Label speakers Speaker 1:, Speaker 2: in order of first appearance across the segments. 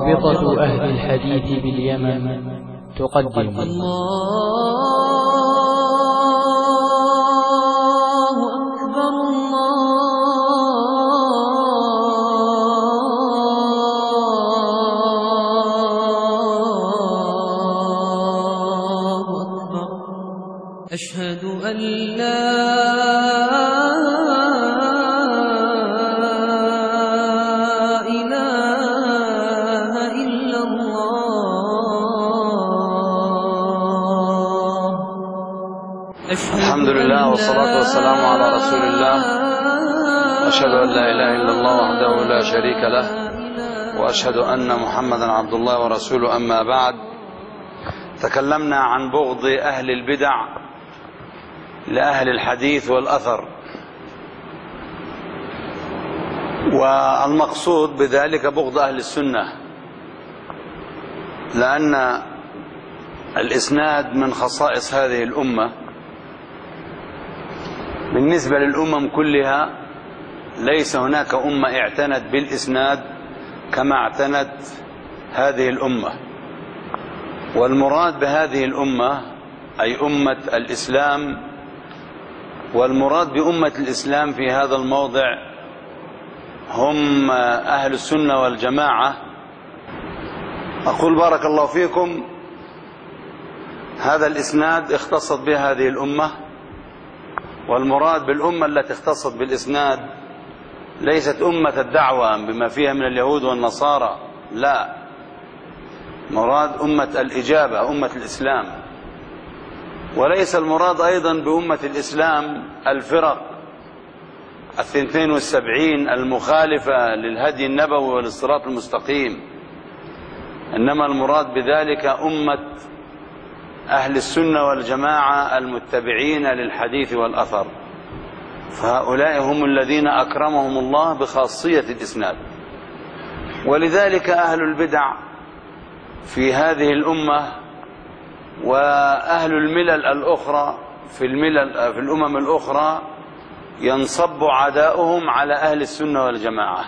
Speaker 1: رابطة أهل الحديث باليمن تقدم
Speaker 2: أشهد أن لا إله إلا الله.
Speaker 3: الحمد لله والصلاة والسلام على رسول الله. أشهد أن لا إله إلا الله وحده لا شريك له، وأشهد أن محمدا عبد الله ورسوله. أما بعد، تكلمنا عن بغض أهل البدع لأهل الحديث والأثر، والمقصود بذلك بغض أهل السنة، لأن الإسناد من خصائص هذه الأمة. بالنسبة للأمم كلها ليس هناك أمة اعتنت بالإسناد كما اعتنت هذه الأمة، والمراد بهذه الأمة أي أمة الإسلام. والمراد بأمة الإسلام في هذا الموضع هم أهل السنة والجماعة. أقول بارك الله فيكم، هذا الإسناد اختصت به هذه الأمة، والمراد بالأمة التي اختصت بالإسناد ليست أمة الدعوة بما فيها من اليهود والنصارى، لا، مراد أمة الإجابة، أمة الإسلام. وليس المراد أيضا بأمة الإسلام الفرق 72 المخالفة للهدي النبوي والصراط المستقيم، إنما المراد بذلك أمة أهل السنة والجماعة المتبعين للحديث والأثر، فهؤلاء هم الذين أكرمهم الله بخاصية الإسناد. ولذلك أهل البدع في هذه الأمة وأهل الملل الأخرى في الأمم الأخرى ينصب عداؤهم على أهل السنة والجماعة،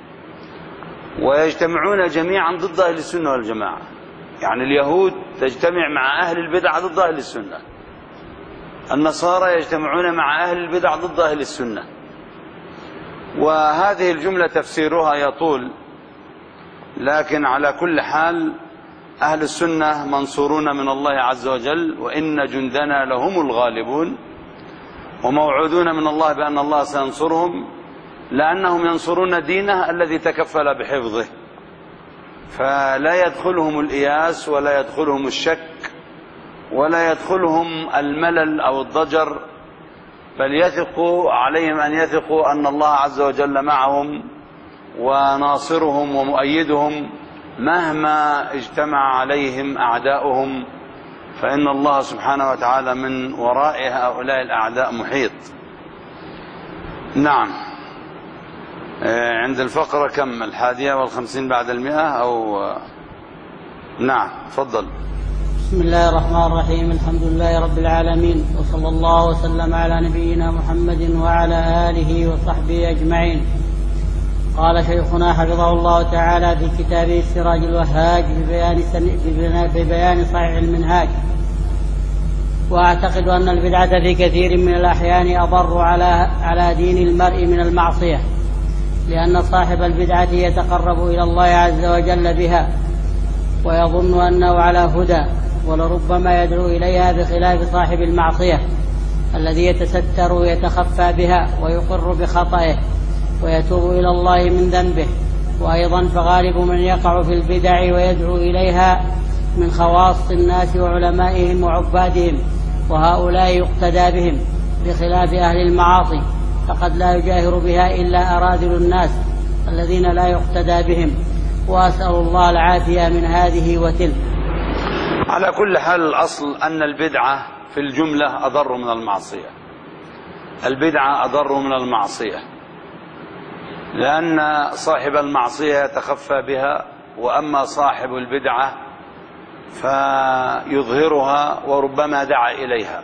Speaker 3: ويجتمعون جميعا ضد أهل السنة والجماعة. يعني اليهود تجتمع مع أهل البدع ضد أهل السنة، النصارى يجتمعون مع أهل البدع ضد أهل السنة. وهذه الجملة تفسيرها يطول، لكن على كل حال أهل السنة منصورون من الله عز وجل، وإن جندنا لهم الغالبون، وموعودون من الله بأن الله سينصرهم، لأنهم ينصرون دينه الذي تكفل بحفظه. فلا يدخلهم الإياس ولا يدخلهم الشك ولا يدخلهم الملل أو الضجر، بل يثقوا عليهم أن يثقوا أن الله عز وجل معهم وناصرهم ومؤيدهم مهما اجتمع عليهم أعداؤهم، فإن الله سبحانه وتعالى من وراء هؤلاء الأعداء محيط. نعم، عند الفقرة كم؟ 51 بعد 100 أو نعم، تفضل.
Speaker 4: بسم الله الرحمن الرحيم. الحمد لله رب العالمين، وصلى الله وسلم على نبينا محمد وعلى آله وصحبه أجمعين. قال شيخنا حفظه الله تعالى في كتابه السراج الوهاج في بيان صحيح المنهاج: وأعتقد أن البدعة في كثير من الأحيان أضر على دين المرء من المعصية، لأن صاحب البدعة يتقرب إلى الله عز وجل بها ويظن أنه على هدى، ولربما يدعو إليها بخلاف صاحب المعصية الذي يتستر ويتخفى بها ويقر بخطئه ويتوب إلى الله من ذنبه. وأيضا فغالب من يقع في البدع ويدعو إليها من خواص الناس وعلمائهم وعبادهم، وهؤلاء يقتدى بهم بخلاف أهل المعاصي، فقد لا يجاهر بها إلا أراذل الناس الذين لا يقتدى بهم. وأسأل الله العافية من هذه وتلك.
Speaker 3: على كل حال، الأصل أن البدعة في الجملة أضر من المعصية. البدعة أضر من المعصية، لأن صاحب المعصية يتخفى بها، وأما صاحب البدعة فيظهرها وربما دعا إليها،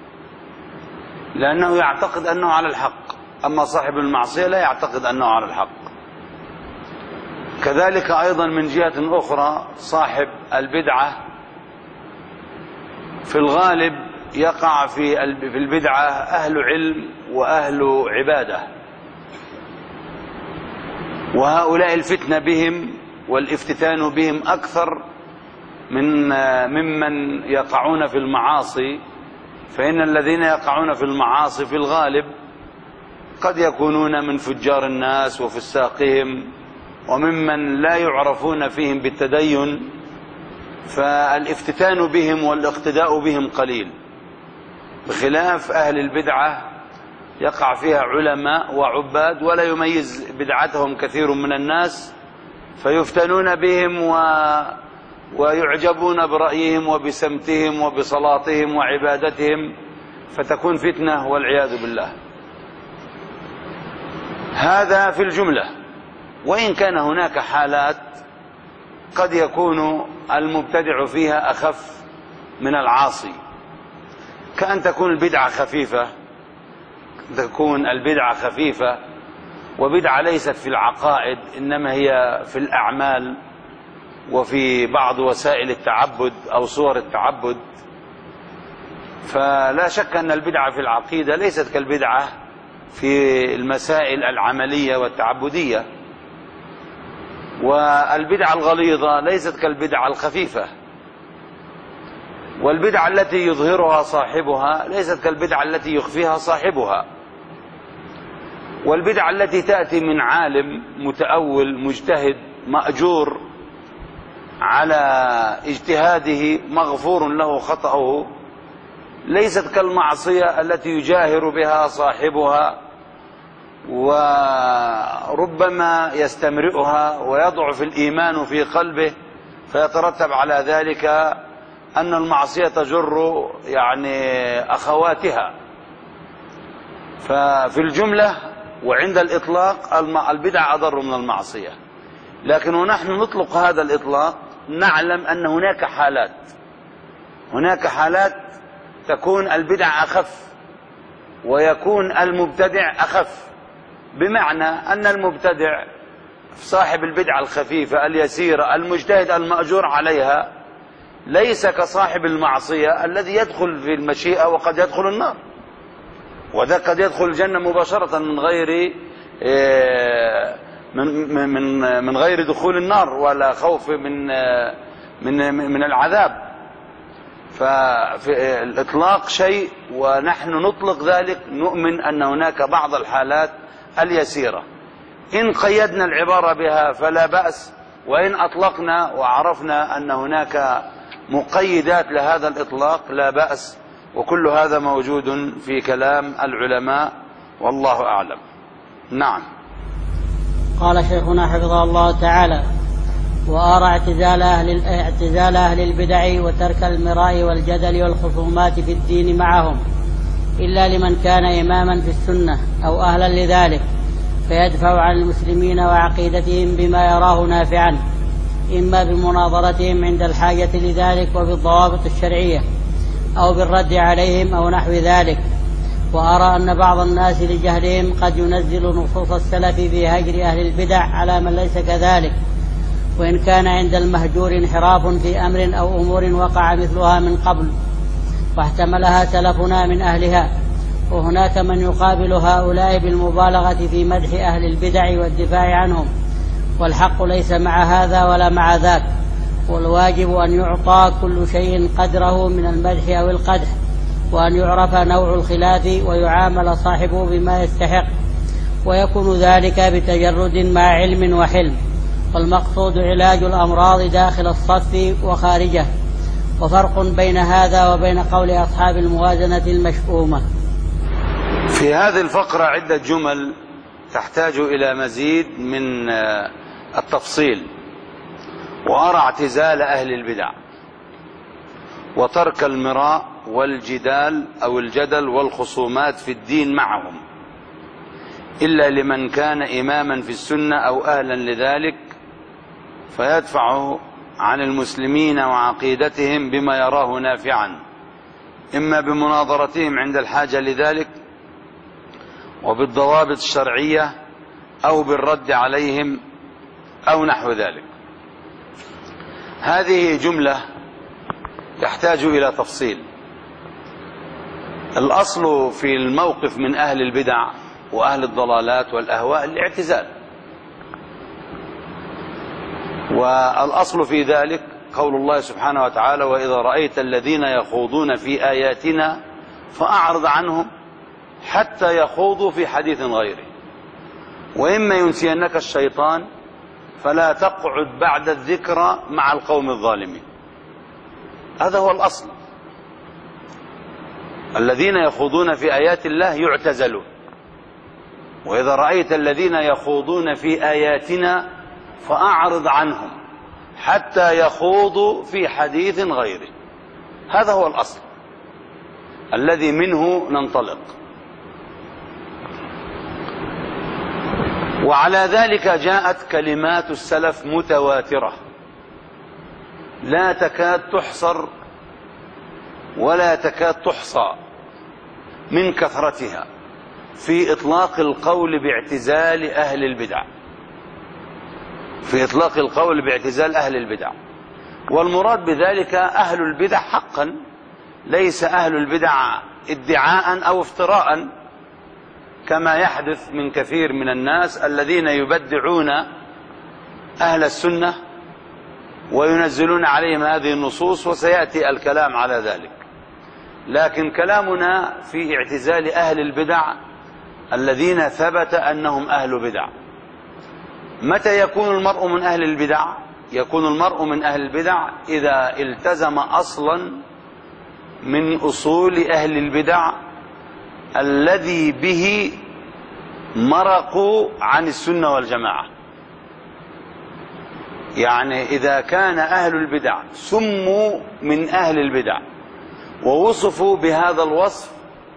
Speaker 3: لأنه يعتقد أنه على الحق. أما صاحب المعصية لا يعتقد أنه على الحق. كذلك أيضا من جهة أخرى صاحب البدعة في الغالب يقع في البدعة أهل علم وأهل عبادة، وهؤلاء الفتنة بهم والافتتان بهم أكثر ممن يقعون في المعاصي. فإن الذين يقعون في المعاصي في الغالب قد يكونون من فجار الناس وفساقهم وممن لا يعرفون فيهم بالتدين، فالافتتان بهم والاقتداء بهم قليل، بخلاف أهل البدعة يقع فيها علماء وعباد ولا يميز بدعتهم كثير من الناس، فيفتنون بهم ويعجبون برأيهم وبسمتهم وبصلاتهم وعبادتهم، فتكون فتنة والعياذ بالله. هذا في الجملة. وإن كان هناك حالات قد يكون المبتدع فيها أخف من العاصي، كأن تكون البدعة خفيفة، وبدعة ليست في العقائد إنما هي في الأعمال وفي بعض وسائل التعبد أو صور التعبد. فلا شك أن البدعة في العقيدة ليست كالبدعة في المسائل العملية والتعبدية، والبدعة الغليظة ليست كالبدعة الخفيفة، والبدعة التي يظهرها صاحبها ليست كالبدعة التي يخفيها صاحبها، والبدعة التي تأتي من عالم متأول مجتهد مأجور على اجتهاده مغفور له خطأه ليست كالمعصية التي يجاهر بها صاحبها وربما يستمرئها ويضعف الإيمان في قلبه، فيترتب على ذلك أن المعصية تجر أخواتها. ففي الجملة وعند الإطلاق البدعة أضر من المعصية، لكن ونحن نطلق هذا الإطلاق نعلم أن هناك حالات تكون البدع أخف ويكون المبتدع أخف، بمعنى أن المبتدع صاحب البدعة الخفيفة اليسيرة المجتهد المأجور عليها ليس كصاحب المعصية الذي يدخل في المشيئة وقد يدخل النار، وذا قد يدخل الجنة مباشرة من غير دخول النار ولا خوف من العذاب. ففي الإطلاق شيء ونحن نطلق ذلك، نؤمن أن هناك بعض الحالات اليسيرة إن قيدنا العبارة بها فلا بأس، وإن أطلقنا وعرفنا أن هناك مقيدات لهذا الإطلاق لا بأس، وكل هذا موجود في كلام العلماء والله أعلم. نعم.
Speaker 4: قال شيخنا حفظه الله تعالى: وأرى اعتزال أهل البدع وترك المراء والجدل والخصومات في الدين معهم إلا لمن كان إماما في السنة أو أهلا لذلك، فيدفع عن المسلمين وعقيدتهم بما يراه نافعا، إما بمناظرتهم عند الحاجة لذلك وبالضوابط الشرعية، أو بالرد عليهم أو نحو ذلك. وأرى أن بعض الناس لجهلهم قد ينزل نصوص السلف في هجر أهل البدع على من ليس كذلك، وإن كان عند المهجور انحراف في أمر أو أمور وقع مثلها من قبل واحتملها سلفنا من أهلها. وهناك من يقابل هؤلاء بالمبالغة في مدح أهل البدع والدفاع عنهم، والحق ليس مع هذا ولا مع ذاك، والواجب أن يعطى كل شيء قدره من المدح أو القدح، وأن يعرف نوع الخلاف ويعامل صاحبه بما يستحق، ويكون ذلك بتجرد مع علم وحلم، والمقصود علاج الأمراض داخل الصف وخارجه. وفرق بين هذا وبين قول أصحاب الموازنة المشؤومة.
Speaker 3: في هذه الفقرة عدة جمل تحتاج إلى مزيد من التفصيل. وأرى اعتزال أهل البدع وترك المراء والجدال أو الجدل والخصومات في الدين معهم إلا لمن كان إماما في السنة أو أهلا لذلك، فيدفع عن المسلمين وعقيدتهم بما يراه نافعا، إما بمناظرتهم عند الحاجة لذلك وبالضوابط الشرعية، أو بالرد عليهم أو نحو ذلك. هذه جملة تحتاج إلى تفصيل. الأصل في الموقف من أهل البدع وأهل الضلالات والأهواء الاعتزال، والأصل في ذلك قول الله سبحانه وتعالى: وإذا رأيت الذين يخوضون في آياتنا فأعرض عنهم حتى يخوضوا في حديث غيره وإما ينسينك الشيطان فلا تقعد بعد الذكرى مع القوم الظالمين. هذا هو الأصل. الذين يخوضون في آيات الله يعتزلون. وإذا رأيت الذين يخوضون في آياتنا فأعرض عنهم حتى يخوضوا في حديث غيره. هذا هو الأصل الذي منه ننطلق. وعلى ذلك جاءت كلمات السلف متواترة لا تكاد تحصر ولا تكاد تحصى من كثرتها في إطلاق القول باعتزال أهل البدع، في إطلاق القول باعتزال أهل البدع. والمراد بذلك أهل البدع حقا، ليس أهل البدع ادعاء أو افتراء كما يحدث من كثير من الناس الذين يبدعون أهل السنة وينزلون عليهم هذه النصوص، وسيأتي الكلام على ذلك. لكن كلامنا في اعتزال أهل البدع الذين ثبت أنهم أهل بدع. متى يكون المرء من أهل البدع؟ يكون المرء من أهل البدع إذا التزم أصلا من أصول أهل البدع الذي به مرقوا عن السنة والجماعة. يعني إذا كان أهل البدع سموا من أهل البدع ووصفوا بهذا الوصف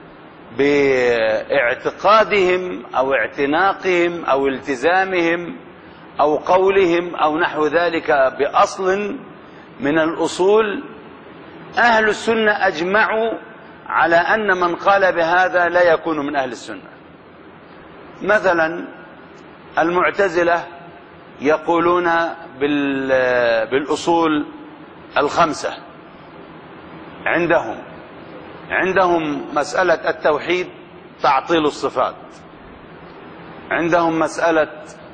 Speaker 3: باعتقادهم أو اعتناقهم أو التزامهم أو قولهم أو نحو ذلك بأصل من الأصول، أهل السنة أجمعوا على أن من قال بهذا لا يكون من أهل السنة. مثلا المعتزلة يقولون بالأصول الخمسة، عندهم مسألة التوحيد تعطيل الصفات، عندهم مسألة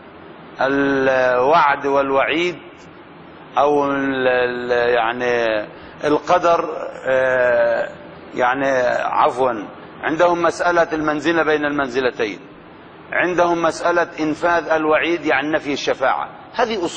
Speaker 3: الوعد والوعيد أو يعني القدر، يعني عفوا عندهم مسألة المنزلة بين المنزلتين، عندهم مسألة إنفاذ الوعيد يعني نفي الشفاعة. هذه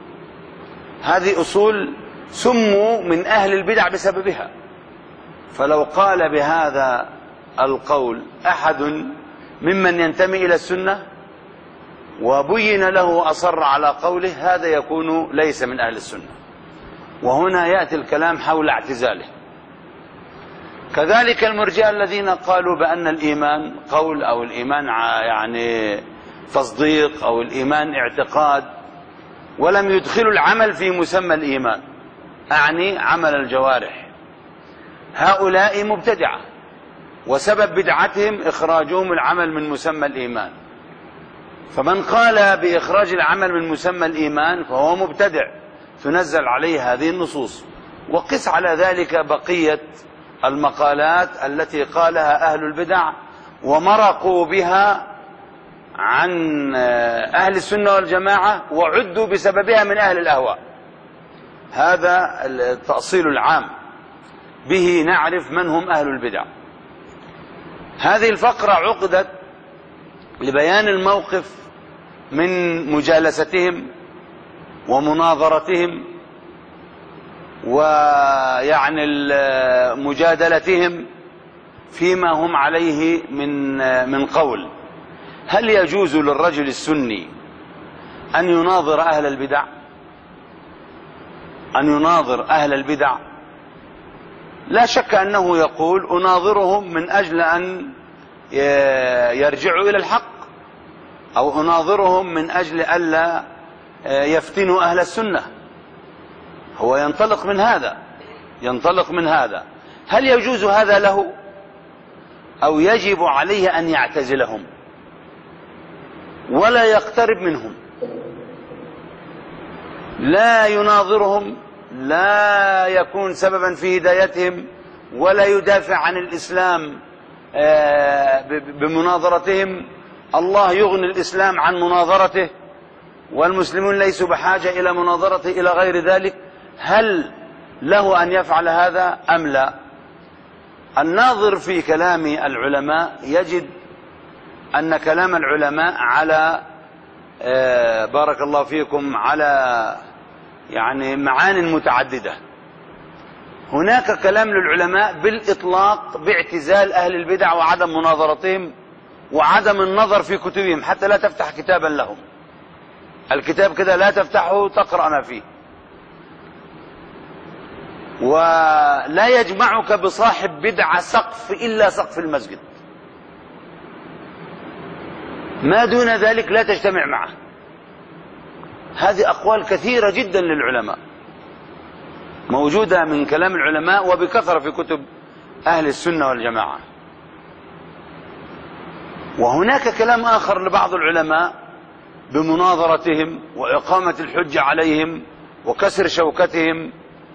Speaker 3: أصول سموا من أهل البدع بسببها. فلو قال بهذا القول أحد ممن ينتمي إلى السنة وبين له وأصر على قوله، هذا يكون ليس من أهل السنة. وهنا يأتي الكلام حول اعتزاله. كذلك المرجئة الذين قالوا بأن الإيمان قول أو الإيمان يعني تصديق أو الإيمان اعتقاد، ولم يدخلوا العمل في مسمى الإيمان، أعني عمل الجوارح. هؤلاء مبتدعة، وسبب بدعتهم إخراجهم العمل من مسمى الإيمان. فمن قال بإخراج العمل من مسمى الإيمان فهو مبتدع، تنزل عليه هذه النصوص. وقس على ذلك بقية المقالات التي قالها أهل البدع ومرقوا بها عن أهل السنة والجماعة وعدوا بسببها من أهل الأهواء. هذا التأصيل العام، به نعرف من هم أهل البدع. هذه الفقرة عقدت لبيان الموقف من مجالستهم ومناظرتهم ويعني مجادلتهم فيما هم عليه من قول. هل يجوز للرجل السني أن يناظر أهل البدع؟ أن يناظر أهل البدع؟ لا شك أنه يقول أناظرهم من أجل أن يرجعوا إلى الحق، أو أناظرهم من أجل ألا يفتنوا أهل السنة. هو ينطلق من هذا. هل يجوز هذا له أو يجب عليه أن يعتزلهم ولا يقترب منهم؟ لا يناظرهم، لا يكون سببا في هدايتهم، ولا يدافع عن الإسلام بمناظرتهم. الله يغني الإسلام عن مناظرته، والمسلمون ليسوا بحاجة إلى مناظرته إلى غير ذلك. هل له أن يفعل هذا أم لا؟ الناظر في كلام العلماء يجد أن كلام العلماء على بارك الله فيكم على يعني معان متعددة. هناك كلام للعلماء بالإطلاق باعتزال أهل البدع وعدم مناظرتهم وعدم النظر في كتبهم، حتى لا تفتح كتابا لهم. الكتاب كده لا تفتحه تقرأ ما فيه، ولا يجمعك بصاحب بدعة سقف إلا سقف المسجد، ما دون ذلك لا تجتمع معه. هذه أقوال كثيرة جدا للعلماء موجودة من كلام العلماء وبكثرة في كتب أهل السنة والجماعة. وهناك كلام آخر لبعض العلماء بمناظرتهم وإقامة الحجة عليهم وكسر شوكتهم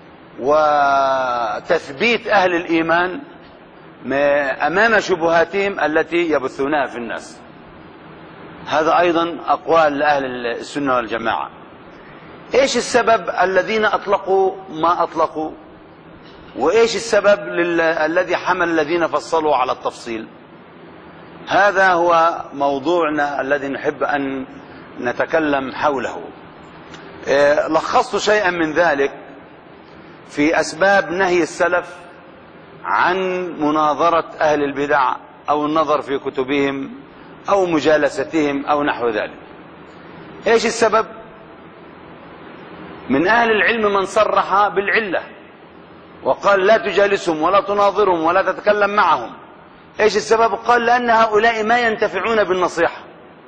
Speaker 3: وتثبيت أهل الإيمان أمام شبهاتهم التي يبثونها في الناس. هذا أيضا أقوال لأهل السنة والجماعة. إيش السبب الذين أطلقوا ما أطلقوا، وإيش السبب الذي حمل الذين فصلوا على التفصيل؟ هذا هو موضوعنا الذي نحب أن نتكلم حوله. لخصت شيئا من ذلك في أسباب نهي السلف عن مناظرة أهل البدع أو النظر في كتبهم أو مجالستهم أو نحو ذلك. إيش السبب؟ من أهل العلم من صرح بالعلة وقال لا تجالسهم ولا تناظرهم ولا تتكلم معهم. إيش السبب؟ قال لأن هؤلاء ما ينتفعون بالنصيحة.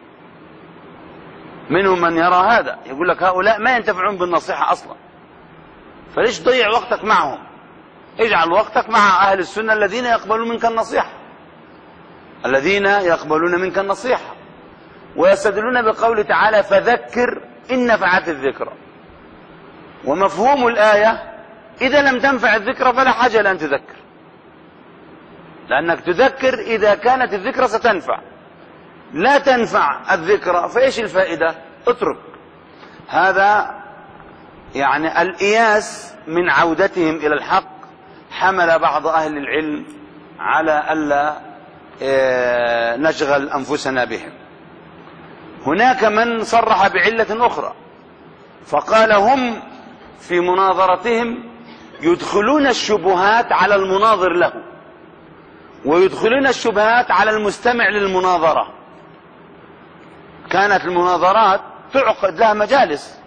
Speaker 3: منهم من يرى هذا، يقول لك هؤلاء ما ينتفعون بالنصيحة أصلا، فليش تضيع وقتك معهم؟ اجعل وقتك مع أهل السنة الذين يقبلون منك النصيحة، الذين يقبلون منك النصيحة. ويستدلون بقول تعالى فذكر إن نفعت الذكرى. ومفهوم الآية إذا لم تنفع الذكرى فلا حاجة لأن تذكر، لأنك تذكر إذا كانت الذكرى ستنفع. لا تنفع الذكرى فإيش الفائدة؟ اترك. هذا يعني الإياس من عودتهم إلى الحق حمل بعض أهل العلم على ألا نشغل أنفسنا بهم. هناك من صرح بعلة أخرى فقال هم في مناظرتهم يدخلون الشبهات على المناظر له، ويدخلون الشبهات على المستمع للمناظرة. كانت المناظرات تعقد لها مجالس،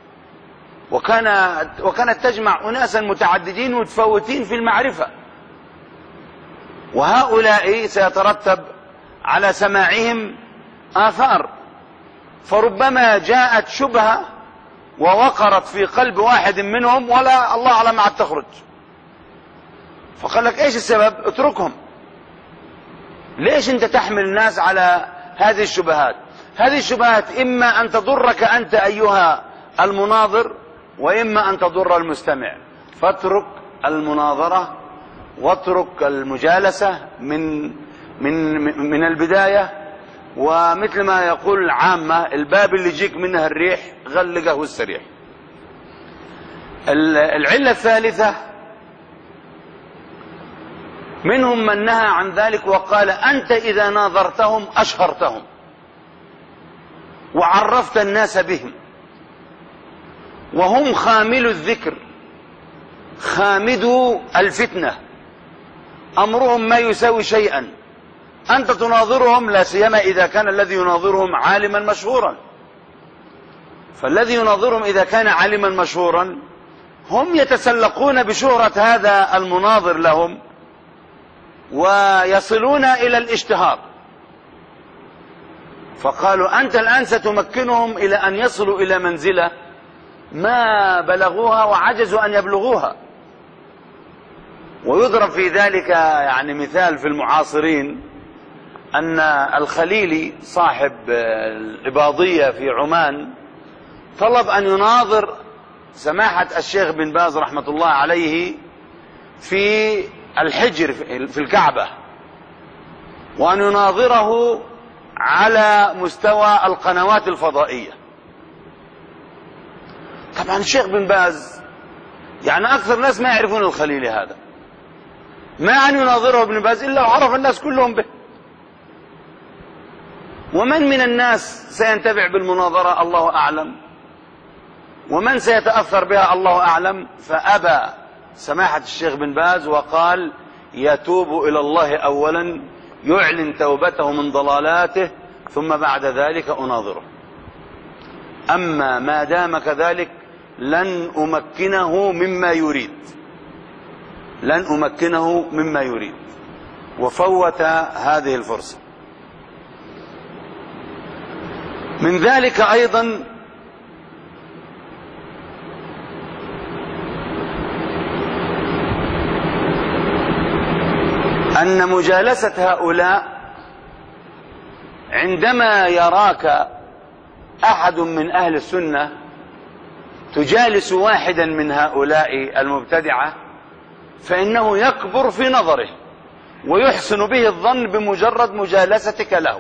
Speaker 3: وكانت تجمع أناسا متعددين متفاوتين في المعرفة، وهؤلاء سيترتب على سماعهم آثار. فربما جاءت شبهة ووقرت في قلب واحد منهم ولا الله أعلم عاد تخرج، فقال لك إيش السبب؟ اتركهم. ليش أنت تحمل الناس على هذه الشبهات؟ هذه الشبهات إما أن تضرك أنت أيها المناظر، وإما أن تضر المستمع. فاترك المناظرة واترك المجالسة من البداية. ومثل ما يقول العامة الباب اللي يجيك منها الريح غلقه السريح. العلة الثالثة منهم من نهى عن ذلك وقال أنت إذا ناظرتهم أشهرتهم وعرفت الناس بهم، وهم خامل الذكر خامدوا الفتنة، أمرهم ما يساوي شيئا. أنت تناظرهم لا سيما إذا كان الذي يناظرهم عالما مشهورا، فالذي يناظرهم إذا كان عالما مشهورا هم يتسلقون بشهرة هذا المناظر لهم ويصلون إلى الاشتهار. فقالوا أنت الآن ستمكنهم إلى أن يصلوا إلى منزلة ما بلغوها وعجزوا أن يبلغوها. ويضرب في ذلك يعني مثال في المعاصرين أن الخليلي صاحب الإباضية في عمان طلب أن يناظر سماحة الشيخ بن باز رحمة الله عليه في الحجر في الكعبة، وأن يناظره على مستوى القنوات الفضائية. طبعا الشيخ بن باز يعني أكثر الناس ما يعرفون الخليلي هذا، ما أن يناظره ابن باز إلا وعرف الناس كلهم به. ومن من الناس سينتفع بالمناظرة الله أعلم، ومن سيتأثر بها الله أعلم. فأبى سماحة الشيخ بن باز وقال يتوب إلى الله أولا، يعلن توبته من ضلالاته، ثم بعد ذلك أناظره. أما ما دام كذلك لن أمكنه مما يريد، لن أمكنه مما يريد. وفوت هذه الفرصة. من ذلك أيضا أن مجالسة هؤلاء، عندما يراك أحد من أهل السنة تجالس واحدا من هؤلاء المبتدعة، فإنه يكبر في نظره ويحسن به الظن بمجرد مجالستك له.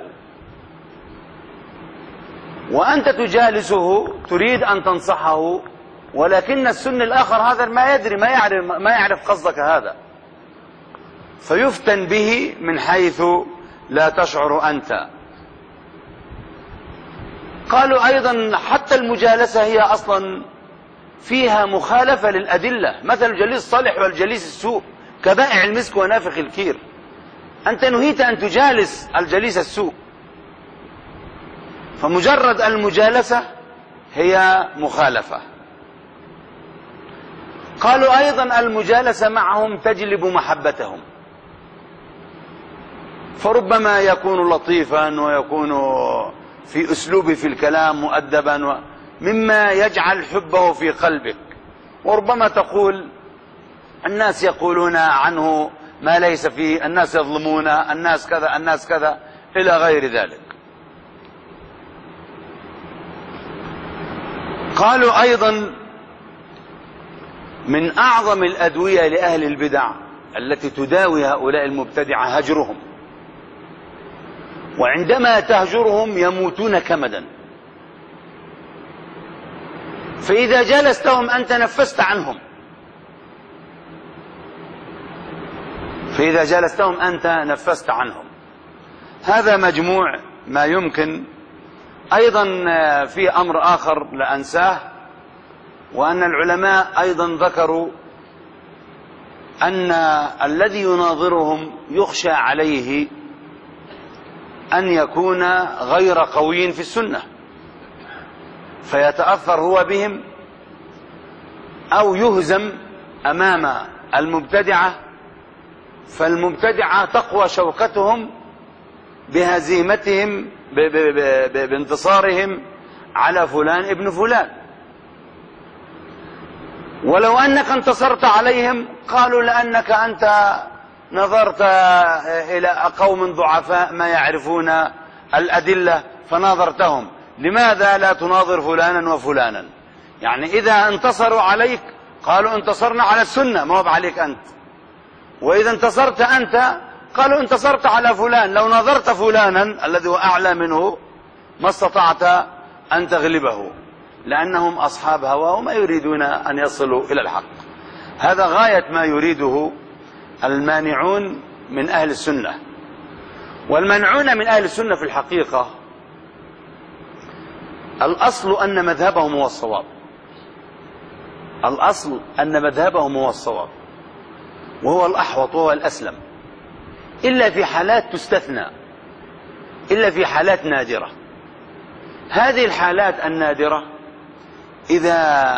Speaker 3: وأنت تجالسه تريد أن تنصحه، ولكن السن الآخر هذا ما يدري، ما يعرف قصدك هذا، فيفتن به من حيث لا تشعر أنت. قالوا أيضا حتى المجالسة هي أصلا فيها مخالفة للأدلة، مثل الجليس الصالح والجليس السوء كبائع المسك ونافخ الكير. أنت نهيت أن تجالس الجليس السوء، فمجرد المجالسة هي مخالفة. قالوا أيضا المجالسة معهم تجلب محبتهم، فربما يكون لطيفا ويكون في أسلوبه في الكلام مؤدبا، مما يجعل حبه في قلبك. وربما تقول الناس يقولون عنه ما ليس فيه، الناس يظلمون، الناس كذا، الناس كذا، إلى غير ذلك. قالوا أيضا من أعظم الأدوية لأهل البدع التي تداوي هؤلاء المبتدعة هجرهم، وعندما تهجرهم يموتون كمدا. فإذا جلستهم أنت نفست عنهم، فإذا جلستهم أنت نفست عنهم. هذا مجموع ما يمكن. أيضا في أمر آخر لا أنساه، وأن العلماء أيضا ذكروا أن الذي يناظرهم يخشى عليه أن يكون غير قوي في السنة فيتأثر هو بهم، أو يهزم أمام المبتدعة، فالمبتدعة تقوى شوكتهم بهزيمتهم بانتصارهم على فلان ابن فلان. ولو أنك انتصرت عليهم قالوا لأنك أنت نظرت إلى قوم ضعفاء ما يعرفون الأدلة فناظرتهم، لماذا لا تناظر فلانا وفلانا؟ يعني إذا انتصروا عليك قالوا انتصرنا على السنة ما هو عليك أنت، وإذا انتصرت أنت قالوا انتصرت على فلان، لو ناظرت فلانا الذي هو أعلى منه ما استطعت أن تغلبه، لأنهم أصحاب هوى وما يريدون أن يصلوا إلى الحق. هذا غاية ما يريده المانعون من أهل السنة. والمانعون من أهل السنة في الحقيقة الأصل أن مذهبهم هو الصواب، الأصل أن مذهبهم هو الصواب وهو الأحوط وهو الأسلم، إلا في حالات تستثنى، إلا في حالات نادرة. هذه الحالات النادرة إذا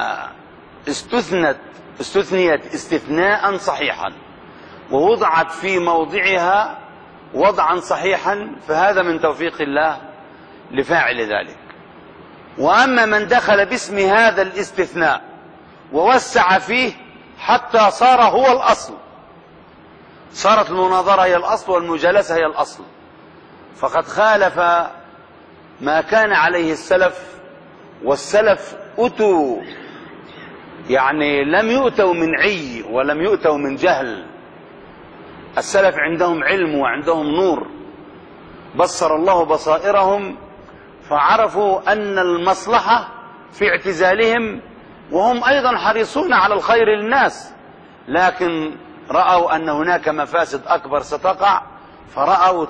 Speaker 3: استثنيت استثناء صحيحا ووضعت في موضعها وضعا صحيحا فهذا من توفيق الله لفاعل ذلك. وأما من دخل باسم هذا الاستثناء ووسع فيه حتى صار هو الأصل، صارت المناظرة هي الأصل والمجالسة هي الأصل، فقد خالف ما كان عليه السلف. والسلف أتوا يعني لم يؤتوا من عي ولم يؤتوا من جهل. السلف عندهم علم وعندهم نور، بصر الله بصائرهم فعرفوا أن المصلحة في اعتزالهم، وهم أيضا حريصون على الخير للناس، لكن رأوا أن هناك مفاسد أكبر ستقع فرأوا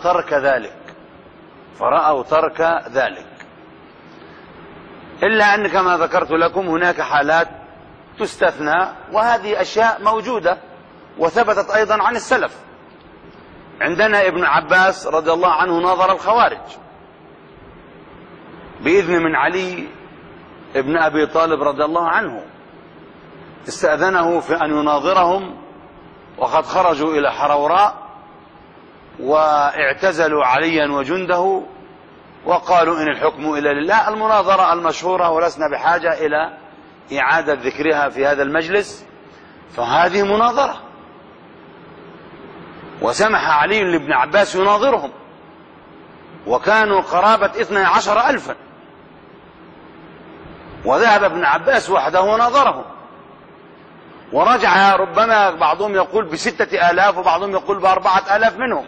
Speaker 3: ترك ذلك. إلا أن كما ذكرت لكم هناك حالات تستثنى، وهذه أشياء موجودة وثبتت أيضا عن السلف. عندنا ابن عباس رضي الله عنه ناظر الخوارج بإذن من علي ابن أبي طالب رضي الله عنه، استأذنه في أن يناظرهم وقد خرجوا إلى حروراء واعتزلوا عليا وجنده وقالوا إن الحكم إلا لله. المناظرة المشهورة ولسنا بحاجة إلى إعادة ذكرها في هذا المجلس، فهذه مناظرة، وسمح علي لابن عباس يناظرهم، وكانوا قرابة 12,000، وذهب ابن عباس وحده وناظرهم، ورجع ربما بعضهم يقول ب6,000 وبعضهم يقول ب4,000 منهم.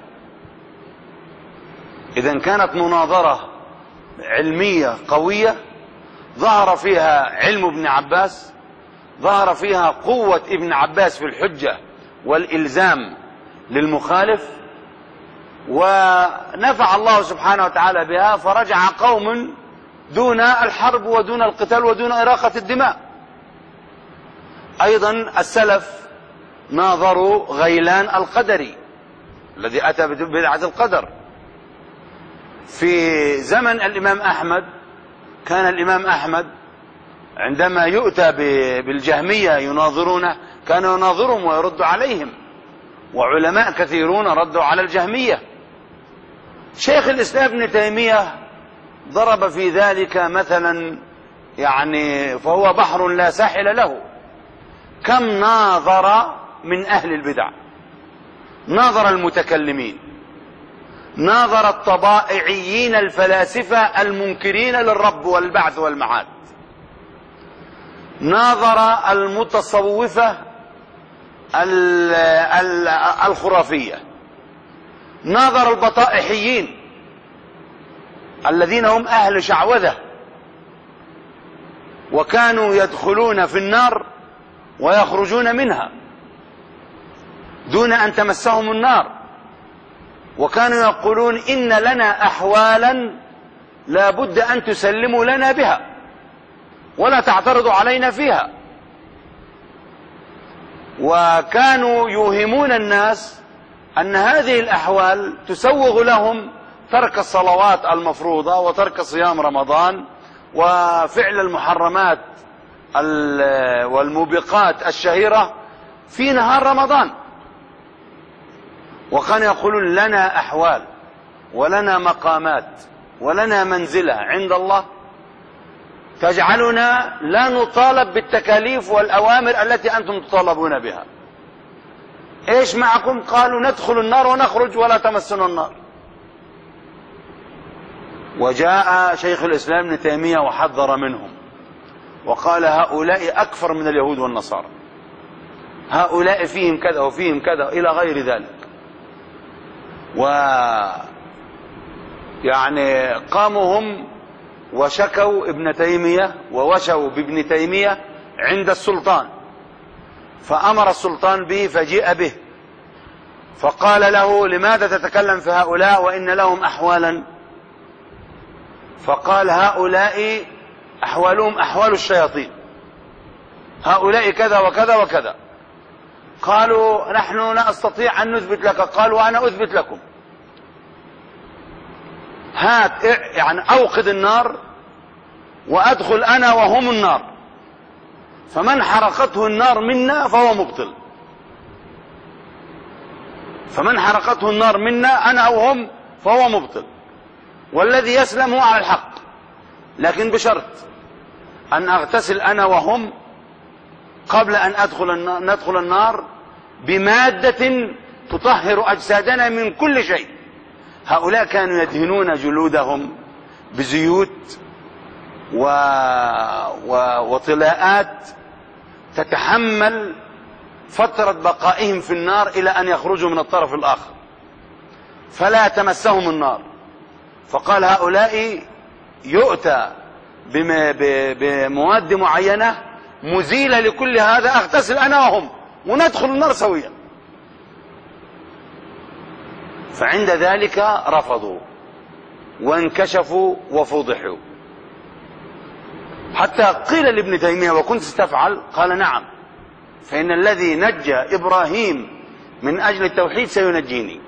Speaker 3: إذن كانت مناظرة علمية قوية ظهر فيها علم ابن عباس، ظهر فيها قوة ابن عباس في الحجة والإلزام للمخالف، ونفع الله سبحانه وتعالى بها، فرجع قوم دون الحرب ودون القتال ودون إراقة الدماء. أيضا السلف ناظروا غيلان القدري الذي أتى ببدعة القدر. في زمن الإمام أحمد كان الإمام أحمد عندما يؤتى بالجهمية يناظرونه كان يناظرهم ويرد عليهم، وعلماء كثيرون ردوا على الجهمية. شيخ الإسلام ابن تيمية ضرب في ذلك مثلا، يعني فهو بحر لا ساحل له. كم ناظر من أهل البدع، ناظر المتكلمين، ناظر الطبائعيين الفلاسفة المنكرين للرب والبعث والمعاد، ناظر المتصوفة الخرافية، ناظر البطائحيين الذين هم أهل شعوذة، وكانوا يدخلون في النار ويخرجون منها دون أن تمسهم النار، وكانوا يقولون إن لنا أحوالا لا بد أن تسلموا لنا بها ولا تعترضوا علينا فيها. وكانوا يوهمون الناس أن هذه الأحوال تسوغ لهم ترك الصلوات المفروضة وترك صيام رمضان وفعل المحرمات والموبقات الشهيرة في نهار رمضان. وكانوا يقولون لنا أحوال ولنا مقامات ولنا منزلة عند الله تجعلنا لا نطالب بالتكاليف والأوامر التي أنتم تطالبون بها. إيش معكم؟ قالوا ندخل النار ونخرج ولا تمسنا النار. وجاء شيخ الإسلام ابن تيمية وحذر منهم وقال هؤلاء أكفر من اليهود والنصارى، هؤلاء فيهم كذا وفيهم كذا إلى غير ذلك. يعني قاموا هم وشكوا ابن تيمية ووشوا بابن تيمية عند السلطان، فأمر السلطان به فجيء به فقال له لماذا تتكلم في هؤلاء وإن لهم أحوالا؟ فقال هؤلاء أحوالهم أحوال الشياطين، هؤلاء كذا وكذا وكذا. قالوا نحن لا نستطيع أن نثبت لك. قالوا أنا أثبت لكم، هات يعني أوقد النار وأدخل أنا وهم النار، فمن حرقته النار منا فهو مبطل، فمن حرقته النار منا أنا أو هم فهو مبطل، والذي يسلم هو على الحق، لكن بشرط أن أغتسل أنا وهم قبل أن ندخل النار بمادة تطهر أجسادنا من كل شيء. هؤلاء كانوا يدهنون جلودهم بزيوت وطلاءات تتحمل فترة بقائهم في النار إلى أن يخرجوا من الطرف الآخر فلا تمسهم النار. فقال هؤلاء يؤتى بمواد معينة مزيلة لكل هذا، أغتسل أنا وهم وندخل النار سويا. فعند ذلك رفضوا وانكشفوا وفضحوا، حتى قيل لابن تيمية وكنت ستفعل؟ قال نعم، فإن الذي نجى إبراهيم من أجل التوحيد سينجيني.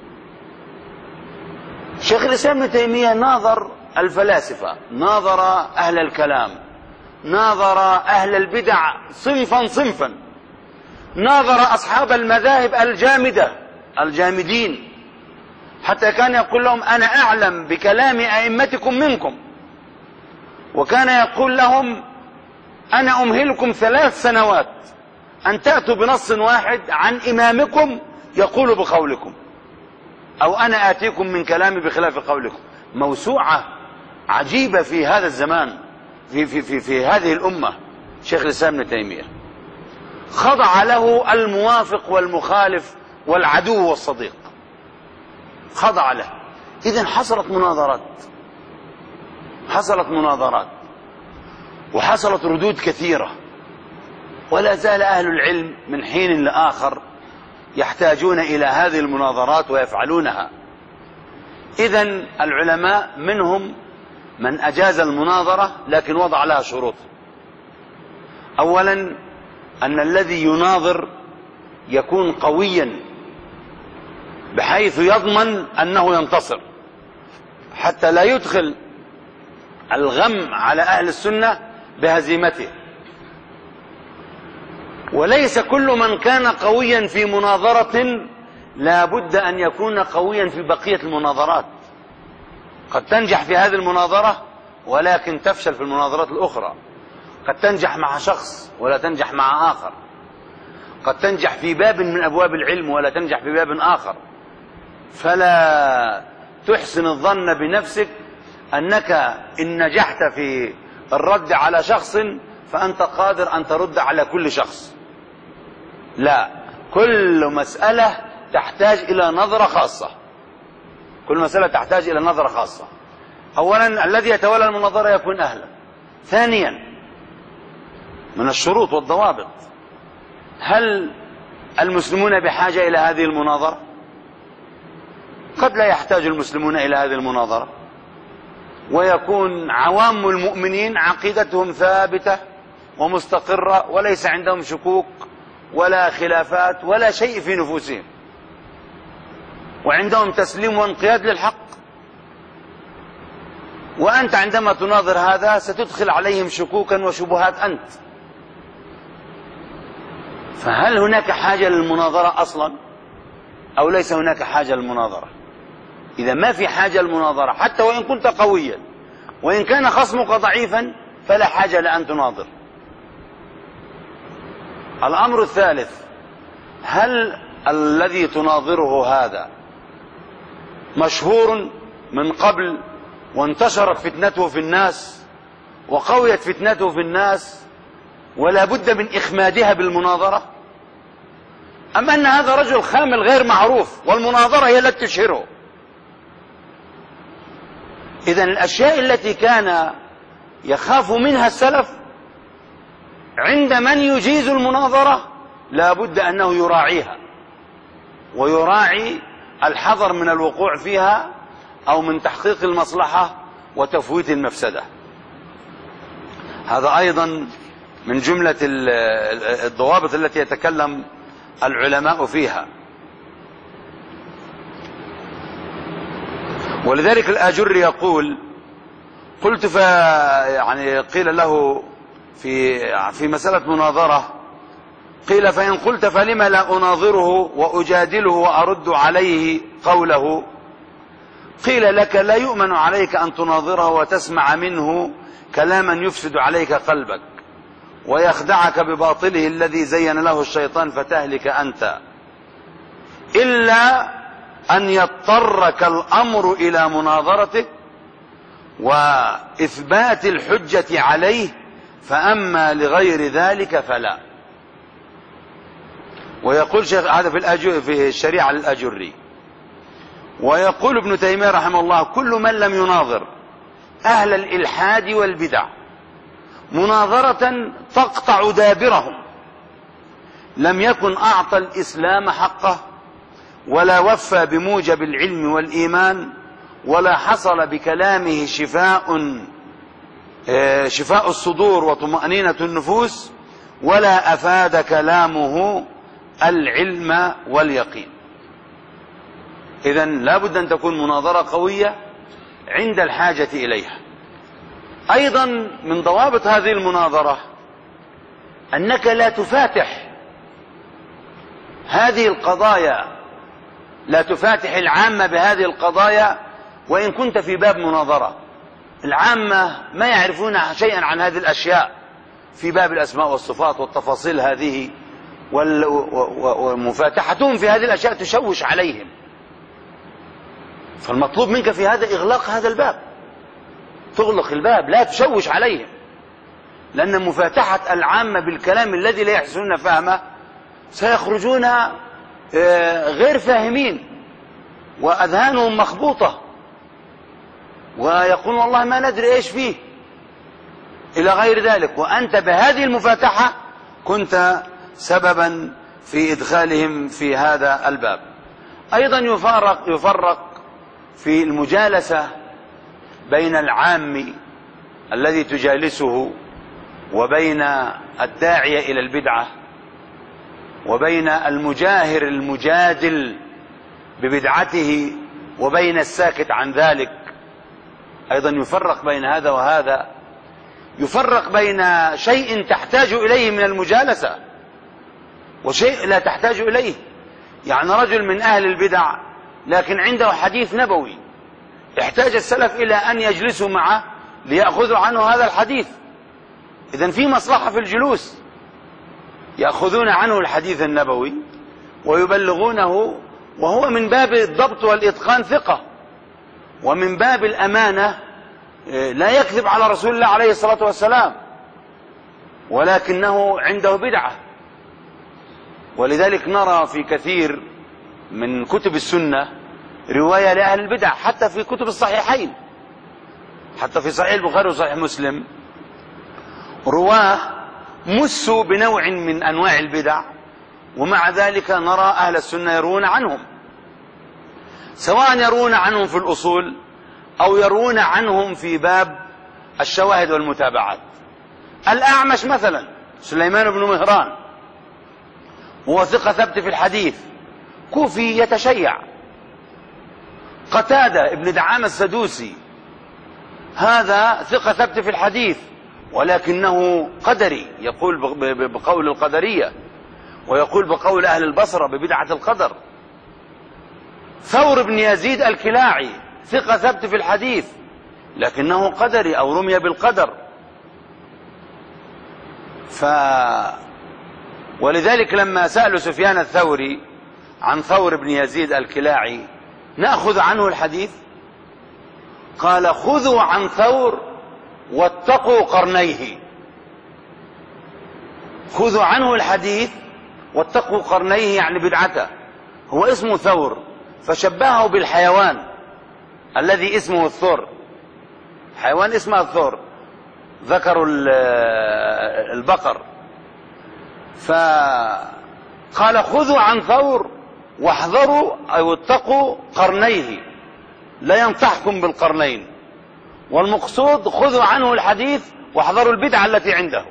Speaker 3: شيخ الإسلام ابن تيمية ناظر الفلاسفة، ناظر أهل الكلام، ناظر أهل البدع صنفا صنفا، ناظر أصحاب المذاهب الجامدة الجامدين، حتى كان يقول لهم أنا أعلم بكلام أئمتكم منكم، وكان يقول لهم أنا أمهلكم 3 سنوات أن تأتوا بنص واحد عن إمامكم يقول بقولكم، أو أنا آتيكم من كلامي بخلاف قولكم. موسوعة عجيبة في هذا الزمان، في هذه الأمة. شيخ الإسلام ابن تيمية خضع له الموافق والمخالف والعدو والصديق، خضع له. إذن حصلت مناظرات وحصلت ردود كثيرة، ولا زال أهل العلم من حين لآخر يحتاجون إلى هذه المناظرات ويفعلونها. إذن العلماء منهم من أجاز المناظرة لكن وضع لها شروط. أولا أن الذي يناظر يكون قويا بحيث يضمن أنه ينتصر، حتى لا يدخل الغم على أهل السنة بهزيمته. وليس كل من كان قويا في مناظرة لا بد أن يكون قويا في بقية المناظرات. قد تنجح في هذه المناظرة ولكن تفشل في المناظرات الأخرى، قد تنجح مع شخص ولا تنجح مع آخر، قد تنجح في باب من أبواب العلم ولا تنجح في باب آخر. فلا تحسن الظن بنفسك أنك إن نجحت في الرد على شخص فأنت قادر أن ترد على كل شخص. لا، كل مسألة تحتاج إلى نظرة خاصة، كل مسألة تحتاج إلى نظرة خاصة. أولا الذي يتولى المناظرة يكون أهلا. ثانيا من الشروط والضوابط، هل المسلمون بحاجة إلى هذه المناظرة؟ قد لا يحتاج المسلمون إلى هذه المناظرة، ويكون عوام المؤمنين عقيدتهم ثابتة ومستقرة وليس عندهم شكوك ولا خلافات ولا شيء في نفوسهم، وعندهم تسليم وانقياد للحق. وأنت عندما تناظر هذا ستدخل عليهم شكوكا وشبهات أنت. فهل هناك حاجة للمناظرة أصلا أو ليس هناك حاجة للمناظرة؟ إذا ما في حاجة للمناظرة حتى وإن كنت قويا وإن كان خصمك ضعيفا فلا حاجة لأن تناظر. الأمر الثالث، هل الذي تناظره هذا مشهور من قبل وانتشرت فتنته في الناس وقويت فتنته في الناس ولا بد من إخمادها بالمناظرة، أم أن هذا رجل خامل غير معروف والمناظرة هي التي تشهره؟ إذن الأشياء التي كان يخاف منها السلف عند من يجيز المناظرة لا بد أنه يراعيها، ويراعي الحذر من الوقوع فيها أو من تحقيق المصلحة وتفويت المفسدة. هذا أيضا من جملة الضوابط التي يتكلم العلماء فيها. ولذلك الآجري يقول: قلت يعني قيل له في مسألة مناظرة، قيل: فإن قلت فلما لا أناظره وأجادله وأرد عليه قوله؟ قيل لك: لا يؤمن عليك أن تناظره وتسمع منه كلاما يفسد عليك قلبك ويخدعك بباطله الذي زين له الشيطان فتهلك أنت، إلا أن يضطرك الأمر إلى مناظرته وإثبات الحجة عليه، فأما لغير ذلك فلا. ويقول شيخ هذا في الشريعة للأجري. ويقول ابن تيمية رحمه الله: كل من لم يناظر أهل الإلحاد والبدع مناظرة تقطع دابرهم لم يكن أعطى الإسلام حقه، ولا وفى بموجب العلم والإيمان، ولا حصل بكلامه شفاء الصدور وطمأنينة النفوس، ولا أفاد كلامه العلم واليقين. إذن لا بد أن تكون مناظرة قوية عند الحاجة إليها. أيضا من ضوابط هذه المناظرة أنك لا تفاتح هذه القضايا، لا تفاتح العامة بهذه القضايا وإن كنت في باب مناظرة. العامة ما يعرفون شيئا عن هذه الأشياء في باب الأسماء والصفات والتفاصيل هذه، ومفاتحتهم في هذه الأشياء تشوش عليهم. فالمطلوب منك في هذا إغلاق هذا الباب، تغلق الباب، لا تشوش عليهم، لأن مفاتحة العامة بالكلام الذي لا يحسنون فهمه سيخرجون غير فاهمين وأذهانهم مخبوطة، ويقول والله ما ندري إيش فيه إلى غير ذلك. وأنت بهذه المفاتحة كنت سببا في إدخالهم في هذا الباب. أيضا يفرق في المجالسة بين العام الذي تجالسه وبين الداعية إلى البدعة، وبين المجاهر المجادل ببدعته، وبين الساكت عن ذلك. أيضا يفرق بين هذا وهذا، يفرق بين شيء تحتاج إليه من المجالسة وشيء لا تحتاج إليه. يعني رجل من أهل البدع لكن عنده حديث نبوي، احتاج السلف إلى أن يجلسوا معه ليأخذوا عنه هذا الحديث. إذن في مصلحة في الجلوس، يأخذون عنه الحديث النبوي ويبلغونه، وهو من باب الضبط والإتقان ثقة، ومن باب الأمانة لا يكذب على رسول الله عليه الصلاة والسلام، ولكنه عنده بدعة. ولذلك نرى في كثير من كتب السنة رواية لأهل البدع، حتى في كتب الصحيحين، حتى في صحيح البخاري وصحيح مسلم، رواه مسوا بنوع من أنواع البدع، ومع ذلك نرى أهل السنة يروون عنهم، سواء يروون عنهم في الأصول أو يروون عنهم في باب الشواهد والمتابعات. الأعمش مثلا سليمان بن مهران، هو ثقة ثبت في الحديث، كوفي يتشيع. قتادة ابن دعامة السدوسي، هذا ثقة ثبت في الحديث ولكنه قدري، يقول بقول القدرية، ويقول بقول أهل البصرة ببدعة القدر. ثور بن يزيد الكلاعي، ثقة ثبت في الحديث لكنه قدري أو رمي بالقدر. ولذلك لما سألوا سفيان الثوري عن ثور بن يزيد الكلاعي نأخذ عنه الحديث، قال: خذوا عن ثور واتقوا قرنيه. خذوا عنه الحديث واتقوا قرنيه، يعني بدعته. هو اسمه ثور، فشبهه بالحيوان الذي اسمه الثور، حيوان اسمه الثور، ذكر البقر. فقال: خذوا عن ثور واحذروا أو اتقوا قرنيه، لا ينطحكم بالقرنين. والمقصود خذوا عنه الحديث واحذروا البدعة التي عنده.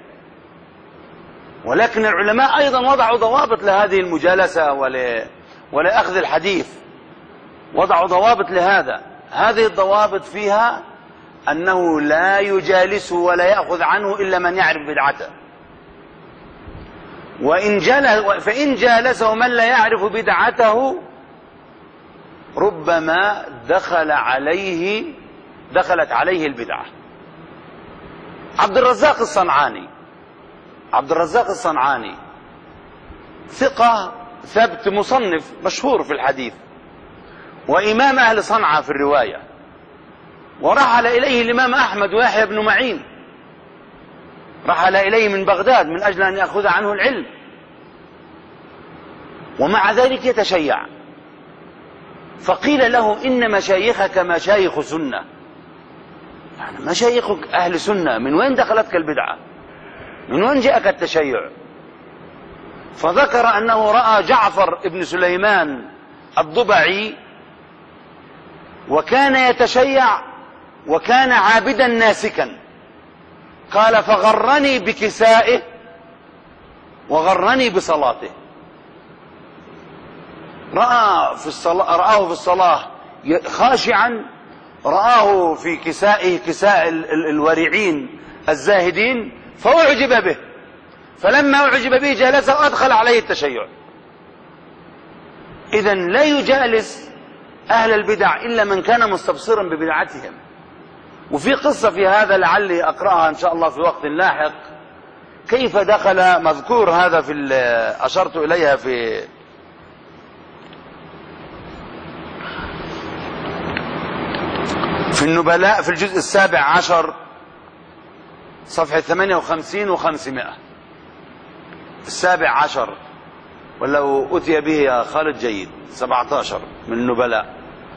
Speaker 3: ولكن العلماء أيضا وضعوا ضوابط لهذه المجالسة ولأخذ الحديث، وضعوا ضوابط لهذا. هذه الضوابط فيها أنه لا يجالسه ولا يأخذ عنه إلا من يعرف بدعته، فإن جالسه من لا يعرف بدعته ربما دخلت عليه البدعة. عبد الرزاق الصنعاني ثقة ثبت، مصنف مشهور في الحديث، وإمام أهل صنعاء في الرواية، ورحل إليه الإمام أحمد ويحيى بن معين، رحل إليه من بغداد من أجل أن يأخذ عنه العلم. ومع ذلك يتشيع. فقيل له إن مشايخك مشايخ سنة، يعني مشايخك أهل سنة، من وين دخلتك البدعة؟ من وين جاءك التشيع؟ فذكر أنه رأى جعفر ابن سليمان الضبعي وكان يتشيع وكان عابدا ناسكا. قال فغرني بكسائه وغرني بصلاته. رآه في الصلاة خاشعا، رآه في كسائه كساء الورعين الزاهدين فأعجب به، فلما أعجب به جلس وأدخل عليه التشيع. إذن لا يجالس أهل البدع إلا من كان مستبصرا ببدعتهم. وفي قصة في هذا لعلي أقرأها إن شاء الله في وقت لاحق، كيف دخل مذكور هذا في أشرت إليها في النبلاء في الجزء 17 صفحة 58 و500. 17 ولو أتي به يا خالد جيد، 17 من النبلاء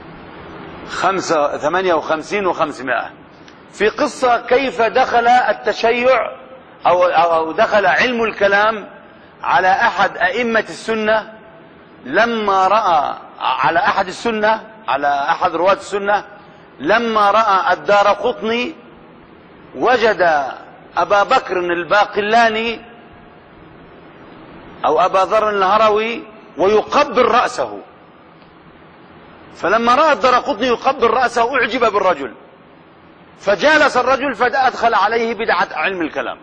Speaker 3: 58 و500، في قصة كيف دخل التشيع أو دخل علم الكلام على أحد أئمة السنة لما رأى على أحد رواة السنة لما رأى الدارقطني وجد أبا بكر الباقلاني أو أبا ذر الهروي ويقبل رأسه، فلما رأى الدارقطني يقبل رأسه أعجب بالرجل، فجالس الرجل فأدخل عليه بدعة علم الكلام.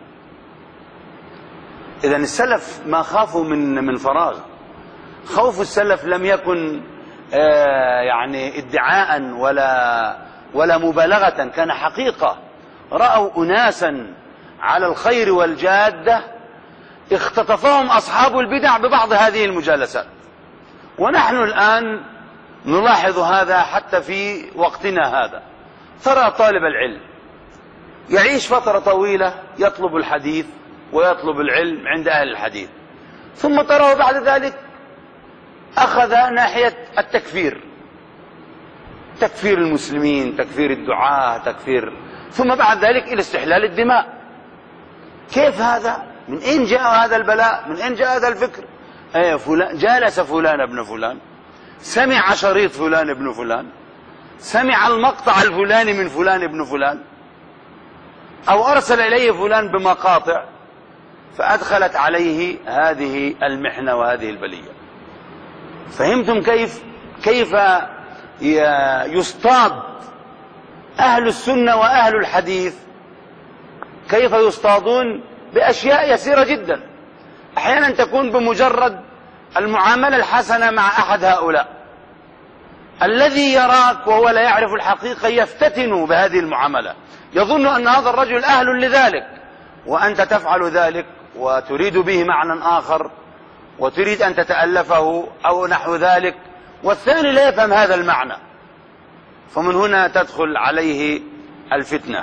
Speaker 3: إذن السلف ما خافوا من فراغ. خوف السلف لم يكن يعني ادعاء ولا مبالغة، كان حقيقة. رأوا أناسا على الخير والجادة اختطفهم أصحاب البدع ببعض هذه المجالسات، ونحن الآن نلاحظ هذا حتى في وقتنا هذا. ترى طالب العلم يعيش فترة طويلة يطلب الحديث ويطلب العلم عند أهل الحديث، ثم تراه بعد ذلك أخذ ناحية التكفير، تكفير المسلمين، تكفير الدعاة، ثم بعد ذلك إلى استحلال الدماء. كيف هذا؟ من أين جاء هذا البلاء؟ من أين جاء هذا الفكر؟ فلان جالس فلان ابن فلان، سمع شريط فلان ابن فلان، سمع المقطع الفلاني من فلان ابن فلان، أو أرسل إليه فلان بمقاطع، فأدخلت عليه هذه المحنة وهذه البلية. فهمتم كيف يصطاد أهل السنة وأهل الحديث؟ كيف يصطادون بأشياء يسيرة جدا، أحيانا تكون بمجرد المعاملة الحسنة مع أحد هؤلاء. الذي يراك وهو لا يعرف الحقيقة يفتتن بهذه المعاملة، يظن أن هذا الرجل أهل لذلك، وأنت تفعل ذلك وتريد به معنى آخر وتريد أن تتألفه أو نحو ذلك، والثاني لا يفهم هذا المعنى، فمن هنا تدخل عليه الفتنة.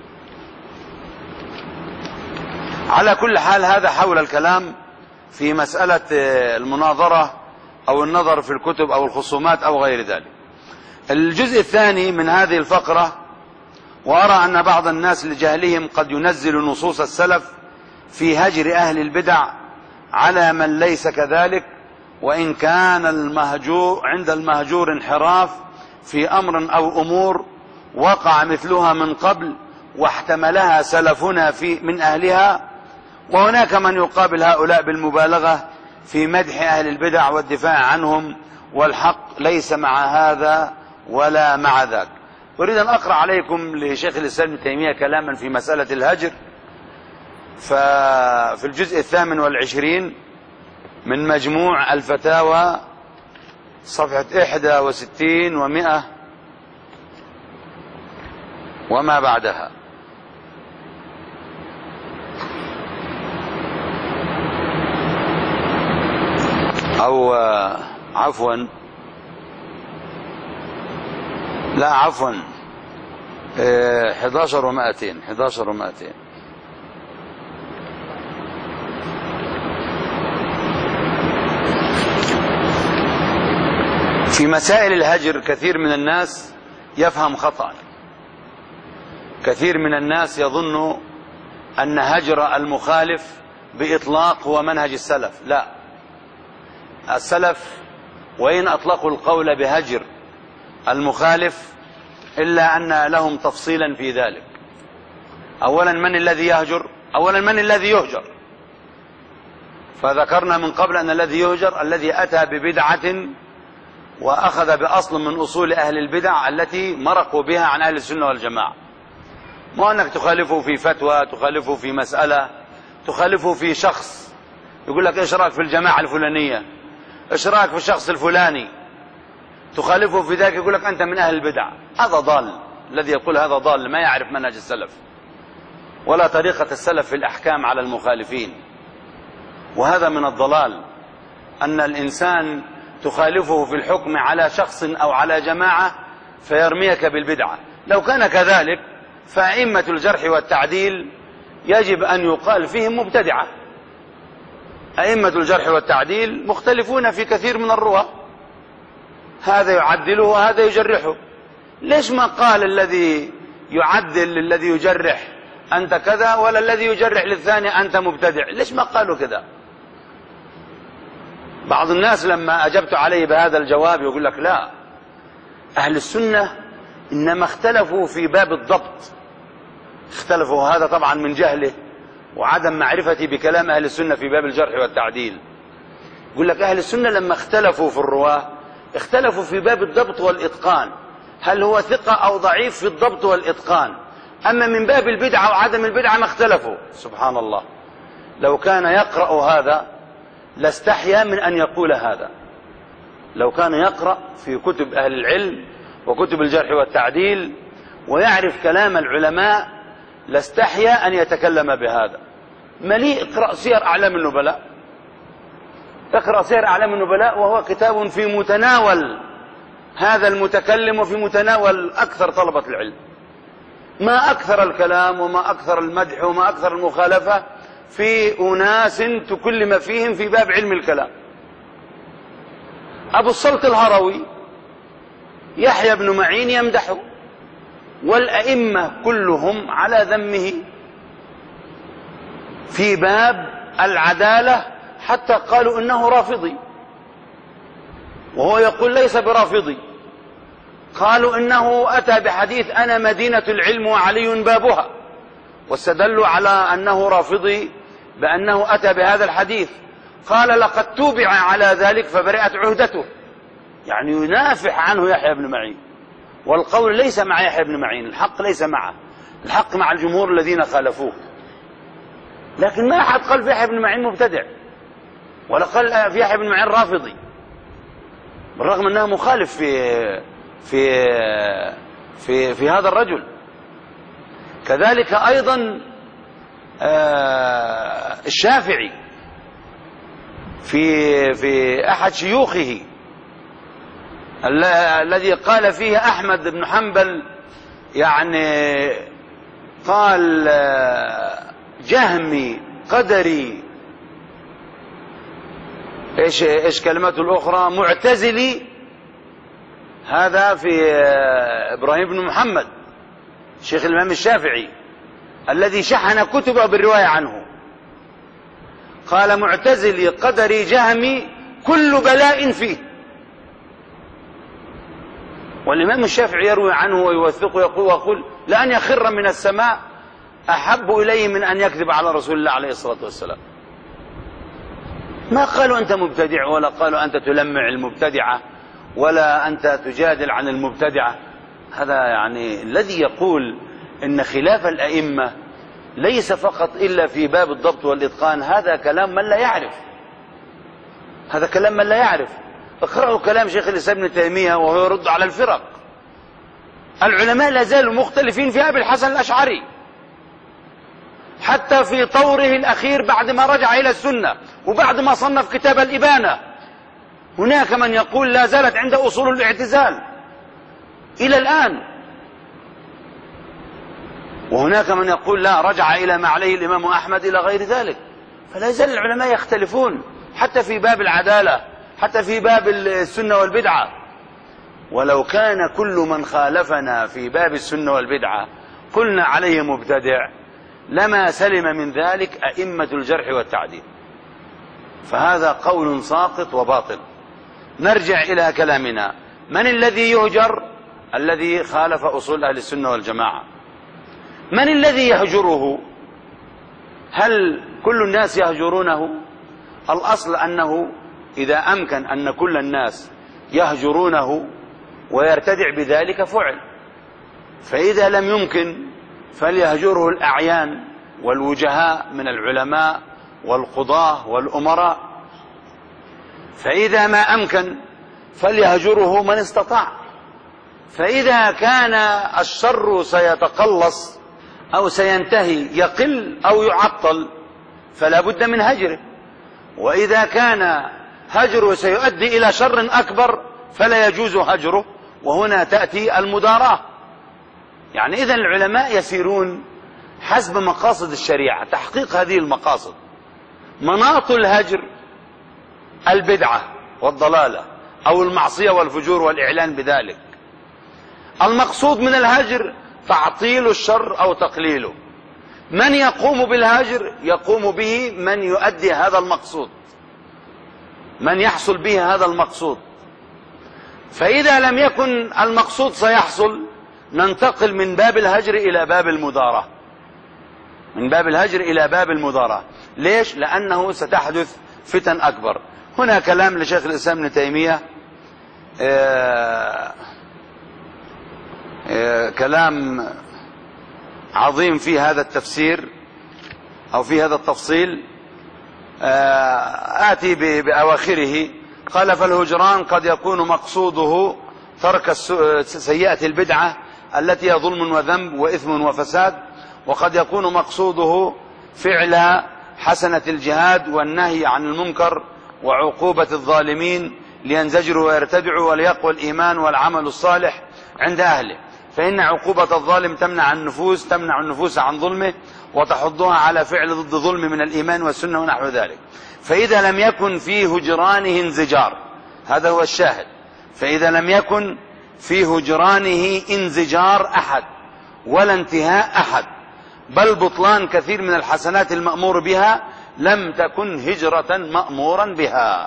Speaker 3: على كل حال هذا حول الكلام في مسألة المناظرة أو النظر في الكتب أو الخصومات أو غير ذلك. الجزء الثاني من هذه الفقرة: وأرى أن بعض الناس لجهلهم قد ينزل نصوص السلف في هجر أهل البدع على من ليس كذلك، وإن كان عند المهجور انحراف في أمر أو أمور وقع مثلها من قبل واحتملها سلفنا من أهلها، وهناك من يقابل هؤلاء بالمبالغة في مدح أهل البدع والدفاع عنهم، والحق ليس مع هذا ولا مع ذاك. أريد أن أقرأ عليكم لشيخ الإسلام ابن تيمية كلاما في مسألة الهجر، ففي الجزء 28 من مجموع الفتاوى صفحة 61 و100 وما بعدها. أو عفوا 11 و200. في مسائل الهجر كثير من الناس يفهم خطأ. كثير من الناس يظن أن هجر المخالف بإطلاق هو منهج السلف. لا، السلف وإن أطلقوا القول بهجر المخالف إلا أن لهم تفصيلا في ذلك. أولا من الذي يهجر؟ أولا من الذي يهجر؟ فذكرنا من قبل أن الذي يهجر الذي أتى ببدعة وأخذ بأصل من أصول أهل البدع التي مرقوا بها عن أهل السنة والجماعة. مو أنك تخالفه في فتوى، تخالفه في مسألة، تخالفه في شخص، يقول لك إيش رأيك في الجماعة الفلانية، إيش رأيك في الشخص الفلاني، تخالفه في ذلك يقول لك أنت من أهل البدع. هذا ضال، الذي يقول هذا ضال ما يعرف منهج السلف ولا طريقة السلف في الأحكام على المخالفين. وهذا من الضلال أن الإنسان تخالفه في الحكم على شخص أو على جماعة فيرميك بالبدعة. لو كان كذلك فأئمة الجرح والتعديل يجب أن يقال فيهم مبتدعة. أئمة الجرح والتعديل مختلفون في كثير من الرواة، هذا يعدله وهذا يجرحه. ليش ما قال الذي يعدل للذي يجرح أنت كذا ولا الذي يجرح للثاني أنت مبتدع؟ ليش ما قالوا كذا؟ بعض الناس لما أجبت عليه بهذا الجواب يقول لك لا، أهل السنة إنما اختلفوا في باب الضبط. اختلفوا، هذا طبعا من جهله وعدم معرفتي بكلام أهل السنة في باب الجرح والتعديل. يقول لك أهل السنة لما اختلفوا في الرواة اختلفوا في باب الضبط والإتقان، هل هو ثقة أو ضعيف في الضبط والإتقان. أما من باب البدعة وعدم البدعة ما اختلفوا. سبحان الله، لو كان يقرأ هذا لاستحيا من أن يقول هذا. لو كان يقرأ في كتب أهل العلم وكتب الجرح والتعديل ويعرف كلام العلماء لاستحيا أن يتكلم بهذا. مليء، اقرأ سير أعلام النبلاء، اقرأ سير أعلام النبلاء وهو كتاب في متناول هذا المتكلم وفي متناول أكثر طلبة العلم. ما أكثر الكلام وما أكثر المدح وما أكثر المخالفة في أناس تكلم فيهم في باب علم الكلام. أبو الصلت الهروي يحيى بن معين يمدحه والأئمة كلهم على ذمه في باب العدالة، حتى قالوا إنه رافضي وهو يقول ليس برافضي. قالوا إنه أتى بحديث أنا مدينة العلم وعلي بابها، واستدلوا على أنه رافضي بأنه أتى بهذا الحديث. قال لقد توبع على ذلك فبرئت عهدته، يعني ينافح عنه يحيى بن معين. والقول ليس مع يحيى بن معين، الحق ليس معه، الحق مع الجمهور الذين خالفوه. لكن ما أحد قال في يحيى بن معين مبتدع ولا قال في يحيى بن معين رافضي، بالرغم أنه مخالف في هذا الرجل. كذلك أيضا الشافعي في أحد شيوخه الذي قال فيه أحمد بن حنبل، يعني قال جهمي قدري، ايش كلمته الأخرى، معتزلي. هذا في إبراهيم بن محمد شيخ الإمام الشافعي الذي شحن كتبه بالرواية عنه. قال معتزلي قدري جهمي كل بلاء فيه. والإمام الشافعي يروي عنه ويوثقه ويقول لأن يخر من السماء أحب إليه من أن يكذب على رسول الله عليه الصلاة والسلام. ما قالوا أنت مبتدع ولا قالوا أنت تلمع المبتدعة ولا أنت تجادل عن المبتدعة. هذا يعني الذي يقول إن خلاف الأئمة ليس فقط إلا في باب الضبط والإتقان، هذا كلام من لا يعرف، هذا كلام من لا يعرف. اقرأوا كلام شيخ الإسلام ابن تيمية وهو يرد على الفرق. العلماء لا زالوا مختلفين في أبي الحسن الأشعري حتى في طوره الأخير بعد ما رجع إلى السنة وبعد ما صنف كتاب الإبانة. هناك من يقول لا زالت عند أصول الاعتزال إلى الآن، وهناك من يقول لا، رجع إلى ما عليه الإمام أحمد إلى غير ذلك. فلا يزال العلماء يختلفون حتى في باب العدالة، حتى في باب السنة والبدعة. ولو كان كل من خالفنا في باب السنة والبدعة قلنا عليه مبتدع لما سلم من ذلك أئمة الجرح والتعديل. فهذا قول ساقط وباطل. نرجع إلى كلامنا. من الذي يهجر؟ الذي خالف أصول أهل السنة والجماعة. من الذي يهجره؟ هل كل الناس يهجرونه؟ الأصل أنه إذا أمكن أن كل الناس يهجرونه ويرتدع بذلك فعل، فإذا لم يمكن فليهجره الأعيان والوجهاء من العلماء والقضاة والأمراء، فإذا ما أمكن فليهجره من استطاع. فإذا كان الشر سيتقلص أو سينتهي يقل أو يعطل فلا بد من هجره، وإذا كان هجره سيؤدي إلى شر أكبر فلا يجوز هجره، وهنا تأتي المداراة. يعني إذن العلماء يسيرون حسب مقاصد الشريعة، تحقيق هذه المقاصد. مناط الهجر البدعة والضلالة أو المعصية والفجور والإعلان بذلك. المقصود من الهجر تعطيل الشر أو تقليله. من يقوم بالهجر؟ يقوم به من يؤدي هذا المقصود، من يحصل به هذا المقصود. فإذا لم يكن المقصود سيحصل ننتقل من باب الهجر إلى باب المداراة، من باب الهجر إلى باب المداراة. ليش؟ لأنه ستحدث فتن أكبر. هنا كلام لشيخ الإسلام ابن تيمية، كلام عظيم في هذا التفسير أو في هذا التفصيل. آتي بأواخره. قال: فالهجران قد يكون مقصوده ترك سيئة البدعة التي هي ظلم وذنب وإثم وفساد، وقد يكون مقصوده فعل حسنة الجهاد والنهي عن المنكر وعقوبة الظالمين لينزجروا ويرتدعوا وليقوى الإيمان والعمل الصالح عند أهله، فإن عقوبة الظالم تمنع النفوس عن ظلمه وتحضها على فعل ضد ظلم من الإيمان والسنة ونحو ذلك. فإذا لم يكن في هجرانه انزجار، هذا هو الشاهد، فإذا لم يكن في هجرانه انزجار أحد ولا انتهاء أحد، بل بطلان كثير من الحسنات المأمور بها، لم تكن هجرة مأمورا بها.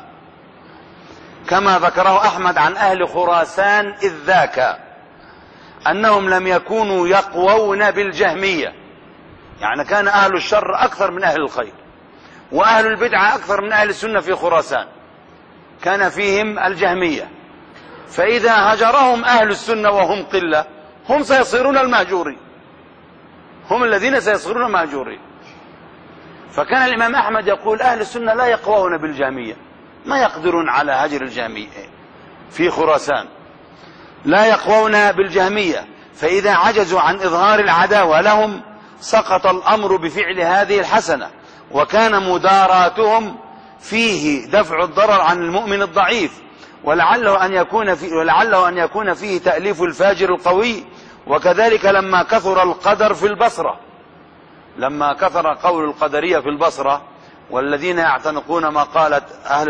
Speaker 3: كما ذكره أحمد عن أهل خراسان إذ ذاك أنهم لم يكونوا يقوون بالجهمية، يعني كان أهل الشر أكثر من أهل الخير، وأهل البدعة أكثر من أهل السنة في خراسان، كان فيهم الجهمية. فإذا هجرهم أهل السنة وهم قلة هم سيصيرون المهجورين، هم الذين سيصيرون مهجورين. فكان الإمام أحمد يقول: أهل السنة لا يقوون بالجهمية، ما يقدرون على هجر الجهمية في خراسان، لا يقوون بالجهمية. فإذا عجزوا عن إظهار العداوة لهم سقط الأمر بفعل هذه الحسنة، وكان مداراتهم فيه دفع الضرر عن المؤمن الضعيف، ولعله أن يكون فيه تأليف الفاجر القوي. وكذلك لما كثر القدر في البصرة، لما كثر قول القدرية في البصرة والذين يعتنقون ما قالت أهل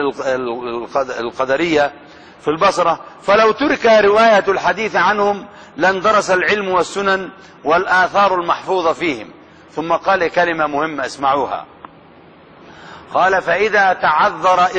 Speaker 3: القدرية في البصرة، فلو ترك رواية الحديث عنهم لاندرس العلم والسنن والآثار المحفوظة فيهم. ثم قال كلمة مهمة اسمعوها، قال: فإذا تعذر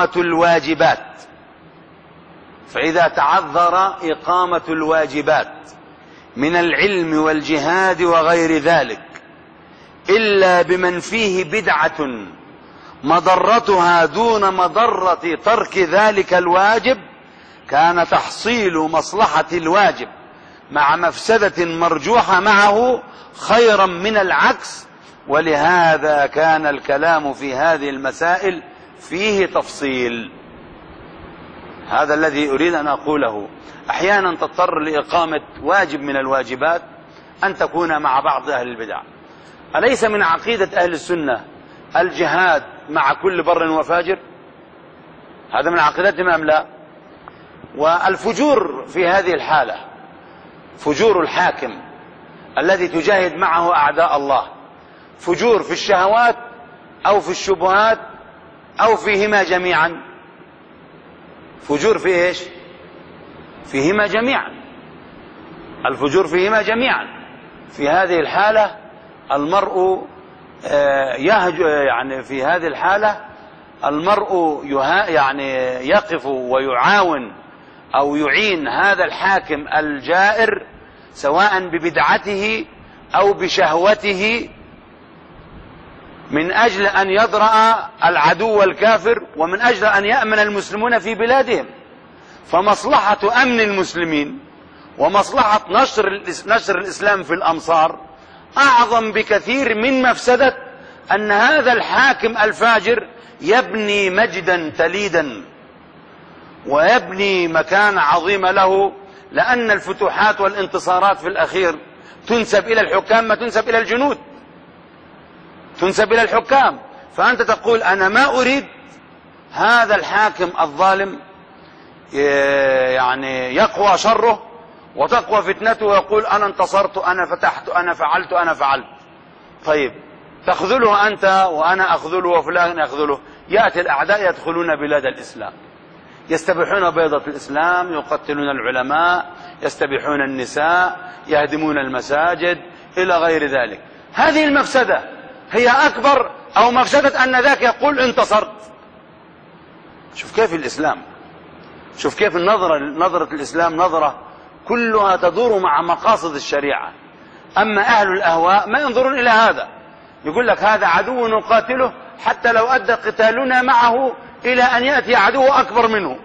Speaker 3: إقامة الواجبات من العلم والجهاد وغير ذلك إلا بمن فيه بدعة مضرتها دون مضرة ترك ذلك الواجب، كان تحصيل مصلحة الواجب مع مفسدة مرجوحة معه خيرا من العكس. ولهذا كان الكلام في هذه المسائل فيه تفصيل. هذا الذي أريد أن أقوله. أحيانا تضطر لإقامة واجب من الواجبات أن تكون مع بعض أهل البدع. أليس من عقيدة أهل السنة الجهاد مع كل بر وفاجر؟ هذا من عقيدتهم أم لا؟ والفجور في هذه الحالة، فجور الحاكم الذي تجاهد معه أعداء الله، فجور في الشهوات أو في الشبهات أو فيهما جميعا؟ فجور في إيش؟ فيهما جميعا، الفجور فيهما جميعا. في هذه الحالة المرء يعني في هذه الحالة المرء يعني يقف ويعاون أو يعين هذا الحاكم الجائر سواء ببدعته أو بشهوته من أجل أن يدرأ العدو الكافر ومن أجل أن يأمن المسلمون في بلادهم. فمصلحة أمن المسلمين ومصلحة نشر الإسلام في الأمصار أعظم بكثير من مفسدة أن هذا الحاكم الفاجر يبني مجدا تليدا ويبني مكان عظيم له، لأن الفتوحات والانتصارات في الأخير تنسب إلى الحكام ما تنسب إلى الجنود، تنسب إلى الحكام. فأنت تقول أنا ما أريد هذا الحاكم الظالم يعني يقوى شره وتقوى فتنته ويقول أنا انتصرت، أنا فتحت، أنا فعلت، أنا فعلت. طيب تخذله أنت وأنا أخذله وفلان يخذله، يأتي الأعداء يدخلون بلاد الإسلام، يستبيحون بيضة الإسلام، يقتلون العلماء، يستبيحون النساء، يهدمون المساجد إلى غير ذلك. هذه المفسدة هي أكبر أو مفسدة أن ذاك يقول انتصرت. شوف كيف الإسلام، شوف كيف نظرة الإسلام نظرة كلها تدور مع مقاصد الشريعة. أما أهل الأهواء ما ينظرون إلى هذا، يقول لك هذا عدو نقاتله حتى لو أدى قتالنا معه إلى أن يأتي عدو أكبر منه،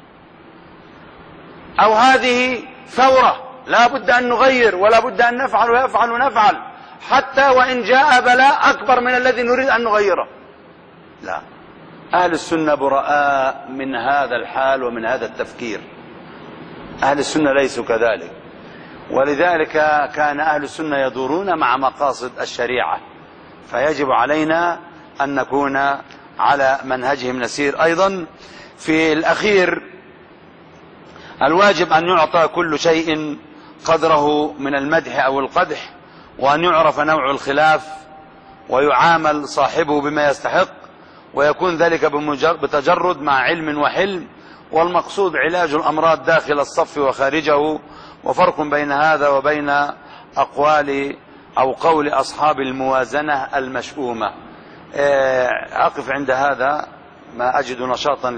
Speaker 3: أو هذه ثورة لا بد أن نغير ولا بد أن نفعل ويفعل ونفعل حتى وإن جاء بلاء أكبر من الذي نريد أن نغيره. لا، أهل السنة براء من هذا الحال ومن هذا التفكير. أهل السنة ليسوا كذلك، ولذلك كان أهل السنة يدورون مع مقاصد الشريعة، فيجب علينا أن نكون على منهجهم نسير. أيضا في الأخير الواجب أن يعطى كل شيء قدره من المدح أو القدح، وأن يعرف نوع الخلاف ويعامل صاحبه بما يستحق، ويكون ذلك بتجرد مع علم وحلم، والمقصود علاج الأمراض داخل الصف وخارجه، وفرق بين هذا وبين أقوال أو قول أصحاب الموازنة المشؤومة. أقف عند هذا، ما أجد نشاطا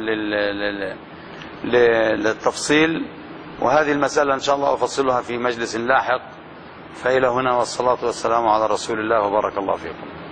Speaker 3: للتفصيل، وهذه المسألة إن شاء الله أفصلها في مجلس لاحق. فإلى هنا والصلاة والسلام على رسول الله وبارك الله فيكم.